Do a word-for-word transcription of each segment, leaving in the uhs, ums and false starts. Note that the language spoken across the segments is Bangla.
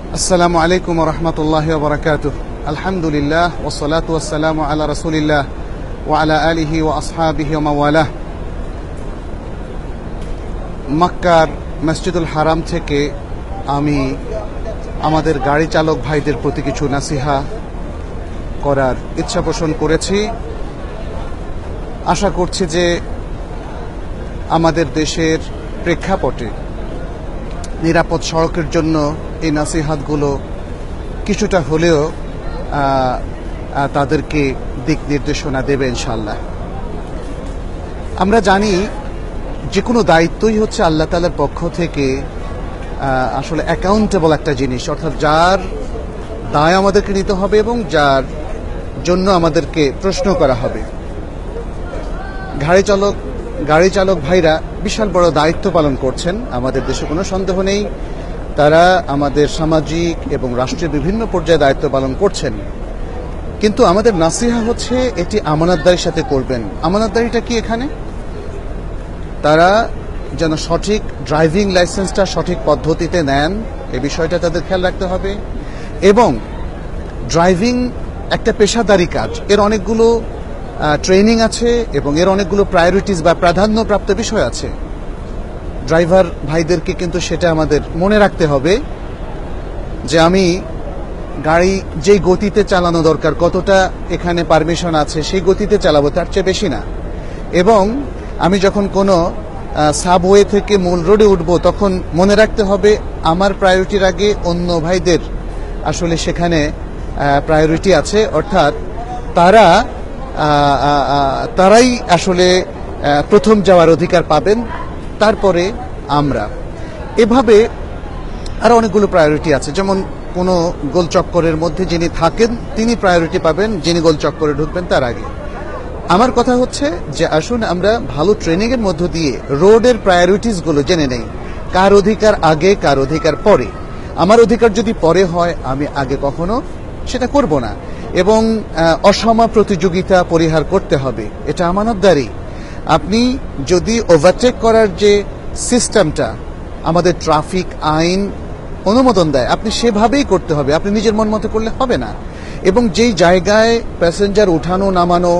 আসসালামু আলাইকুম ওয়া রাহমাতুল্লাহি ওয়া বারাকাতুহু। আলহামদুলিল্লাহ ওয়াসসালাতু ওয়াসসালামু আলা রাসূলিল্লাহ ওয়া আলা আলিহি ওয়া আসহাবিহি ওয়া মাওয়ালাহ। মক্কার মসজিদুল হারাম থেকে আমি আমাদের গাড়ি চালক ভাইদের প্রতি কিছু নাসিহা করার ইচ্ছা পোষণ করেছি। আশা করছি যে আমাদের দেশের প্রেক্ষাপটে নিরাপদ সড়কের জন্য এই নাসিহাতগুলো কিছুটা হলেও তাদেরকে দিক নির্দেশনা দেবে ইনশাআল্লাহ। আমরা জানি যে কোনো দায়িত্বই হচ্ছে আল্লাহ তাআলার পক্ষ থেকে আসলে অ্যাকাউন্টেবল একটা জিনিস, অর্থাৎ যার দায় আমাদেরকে নিতে হবে এবং যার জন্য আমাদেরকে প্রশ্ন করা হবে। গাড়ি চালক গাড়ি চালক ভাইরা বিশাল বড় দায়িত্ব পালন করছেন আমাদের দেশে, কোনো সন্দেহ নেই। তারা আমাদের সামাজিক এবং রাষ্ট্রের বিভিন্ন পর্যায়ে দায়িত্ব পালন করছেন, কিন্তু আমাদের নাসিহা হচ্ছে এটি আমানতদারির সাথে করবেন। আমানতদারিটা কি এখানে? তারা যেন সঠিক ড্রাইভিং লাইসেন্সটা সঠিক পদ্ধতিতে নেন, এই বিষয়টা তাদের খেয়াল রাখতে হবে। এবং ড্রাইভিং একটা পেশাদারি কাজ, এর অনেকগুলো ট্রেনিং আছে এবং এর অনেকগুলো প্রায়োরিটিস বা প্রাধান্যপ্রাপ্ত বিষয় আছে। ড্রাইভার ভাইদেরকে কিন্তু সেটা আমাদের মনে রাখতে হবে যে আমি গাড়ি যেই গতিতে চালানো দরকার, কতটা এখানে পারমিশন আছে, সেই গতিতে চালাবো, তার চেয়ে বেশি না। এবং আমি যখন কোনো সাবওয়ে থেকে মূল রোডে উঠবো, তখন মনে রাখতে হবে আমার প্রায়োরিটির আগে অন্য ভাইদের আসলে সেখানে প্রায়োরিটি আছে, অর্থাৎ তারা তারাই আসলে প্রথম যাওয়ার অধিকার পাবেন, তারপরে আমরা। এভাবে আরো অনেকগুলো প্রায়োরিটি আছে, যেমন কোনো গোল চক্করের মধ্যে যিনি থাকেন তিনি প্রায়োরিটি পাবেন, যিনি গোল চক্করে ঢুকবেন তার আগে। আমার কথা হচ্ছে যে আসুন আমরা ভালো ট্রেনিং এর মধ্য দিয়ে রোডের প্রায়োরিটিস গুলো জেনে নেই, কার অধিকার আগে কার অধিকার পরে। আমার অধিকার যদি পরে হয়, আমি আগে কখনো সেটা করব না। এবং অসম প্রতিযোগিতা পরিহার করতে হবে, এটা আমানতদারি। আপনি যদি ওভারটেক করার যে সিস্টেমটা আমাদের ট্রাফিক আইন অনুমোদন দেয়, আপনি সেভাবেই করতে হবে, আপনি নিজের মন মতো করলে হবে না। এবং যেই জায়গায় প্যাসেঞ্জার উঠানো নামানো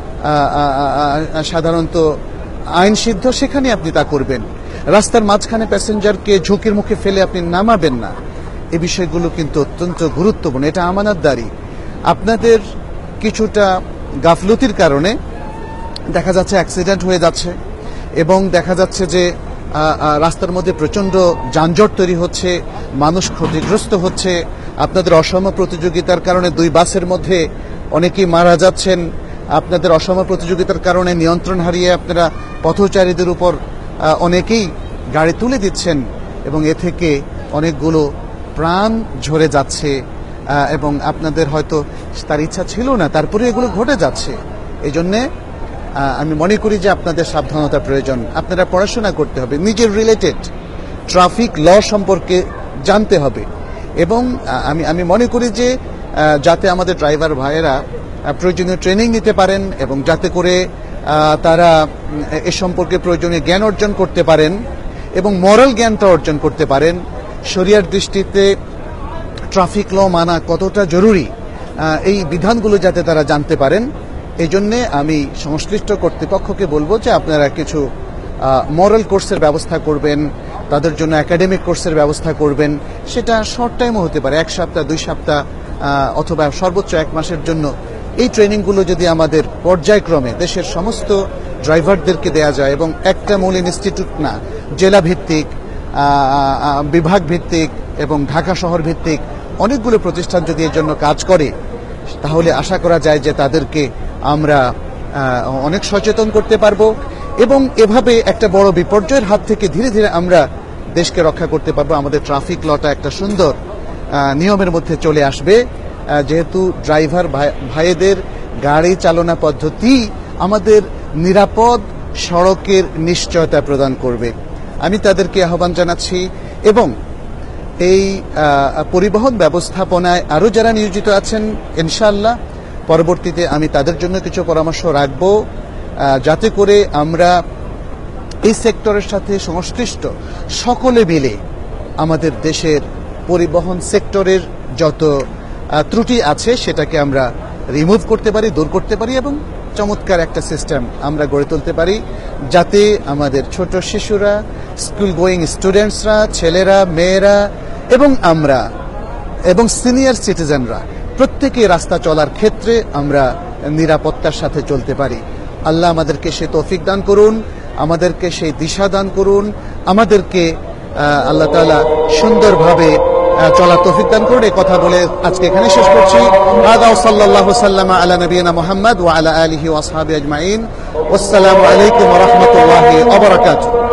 সাধারণত আইন সিদ্ধ, সেখানে আপনি তা করবেন। রাস্তার মাঝখানে প্যাসেঞ্জারকে ঝুঁকির মুখে ফেলে আপনি নামাবেন না। এই বিষয়গুলো কিন্তু অত্যন্ত গুরুত্বপূর্ণ, এটা আমানতদারি। আপনাদের কিছুটা গাফলতির কারণে দেখা যাচ্ছে অ্যাক্সিডেন্ট হয়ে যাচ্ছে এবং দেখা যাচ্ছে যে রাস্তার মধ্যে প্রচন্ড যানজট তৈরি হচ্ছে, মানুষ ক্ষতিগ্রস্ত হচ্ছে। আপনাদের অসম প্রতিযোগিতার কারণে দুই বাসের মধ্যে অনেকেই মারা যাচ্ছেন। আপনাদের অসম প্রতিযোগিতার কারণে নিয়ন্ত্রণ হারিয়ে আপনারা পথচারীদের উপর অনেকেই গাড়ি তুলে দিচ্ছেন এবং এ থেকে অনেকগুলো প্রাণ ঝরে যাচ্ছে এবং আপনাদের হয়তো তার ইচ্ছা ছিল না, তারপরে এগুলো ঘটে যাচ্ছে। এই জন্যে আমি মনে করি যে আপনাদের সাবধানতার প্রয়োজন। আপনারা পড়াশোনা করতে হবে, নিজের রিলেটেড ট্রাফিক ল সম্পর্কে জানতে হবে। এবং আমি আমি মনে করি যে যাতে আমাদের ড্রাইভার ভাইয়েরা প্রয়োজনীয় ট্রেনিং নিতে পারেন এবং যাতে করে তারা এ সম্পর্কে প্রয়োজনীয় জ্ঞান অর্জন করতে পারেন এবং মরাল জ্ঞানটা অর্জন করতে পারেন। শরিয়ার দৃষ্টিতে ট্রাফিক ল মানা কতটা জরুরি, এই বিধানগুলো যাতে তারা জানতে পারেন। এই জন্যে আমি সংশ্লিষ্ট কর্তৃপক্ষকে বলবো যে আপনারা কিছু মরাল কোর্সের ব্যবস্থা করবেন, তাদের জন্য একাডেমিক কোর্সের ব্যবস্থা করবেন। সেটা শর্ট টাইমও হতে পারে, এক সপ্তাহ দুই সপ্তাহ অথবা সর্বোচ্চ এক মাসের জন্য। এই ট্রেনিংগুলো যদি আমাদের পর্যায়ক্রমে দেশের সমস্ত ড্রাইভারদেরকে দেয়া যায় এবং একটা মূল ইনস্টিটিউট না, জেলা ভিত্তিক, বিভাগ ভিত্তিক এবং ঢাকা শহর ভিত্তিক অনেকগুলো প্রতিষ্ঠান যদি এর জন্য কাজ করে, তাহলে আশা করা যায় যে তাদেরকে আমরা অনেক সচেতন করতে পারবো এবং এভাবে একটা বড় বিপর্যয়ের হাত থেকে ধীরে ধীরে আমরা দেশকে রক্ষা করতে পারবো। আমাদের ট্রাফিক লটা একটা সুন্দর নিয়মের মধ্যে চলে আসবে, যেহেতু ড্রাইভার ভাইদের গাড়ি চালনা পদ্ধতি আমাদের নিরাপদ সড়কের নিশ্চয়তা প্রদান করবে। আমি তাদেরকে আহ্বান জানাচ্ছি এবং এই পরিবহন ব্যবস্থাপনায় আরো যারা নিয়োজিত আছেন, ইনশাআল্লাহ পরবর্তীতে আমি তাদের জন্য কিছু পরামর্শ রাখব, যাতে করে আমরা এই সেক্টরের সাথে সংশ্লিষ্ট সকলে মিলে আমাদের দেশের পরিবহন সেক্টরের যত ত্রুটি আছে সেটাকে আমরা রিমুভ করতে পারি, দূর করতে পারি এবং চমৎকার একটা সিস্টেম আমরা গড়ে তুলতে পারি, যাতে আমাদের ছোট শিশুরা, স্কুল গোয়িং স্টুডেন্টসরা, ছেলেরা, মেয়েরা এবং আমরা এবং সিনিয়র সিটিজেনরা প্রত্যেকে রাস্তা চলার ক্ষেত্রে আমরা নিরাপত্তার সাথে চলতে পারি। আল্লাহ আমাদেরকে সে তৌফিক দান করুন, আমাদেরকে সেই দিশা দান করুন, আমাদেরকে আল্লাহ তাআলা সুন্দরভাবে চলার তৌফিক দান করুন। এই কথা বলে আজকে এখানে শেষ করছি। হাদা ওয়া সাল্লাল্লাহু সাল্লামা আলা নবিয়িনা মুহাম্মদ ওয়া আলা আলিহি ওয়া আসহাবিহি আজমাইন। ওয়াসসালামু আলাইকুম ওয়া রাহমাতুল্লাহি ওয়া বারাকাতুহু।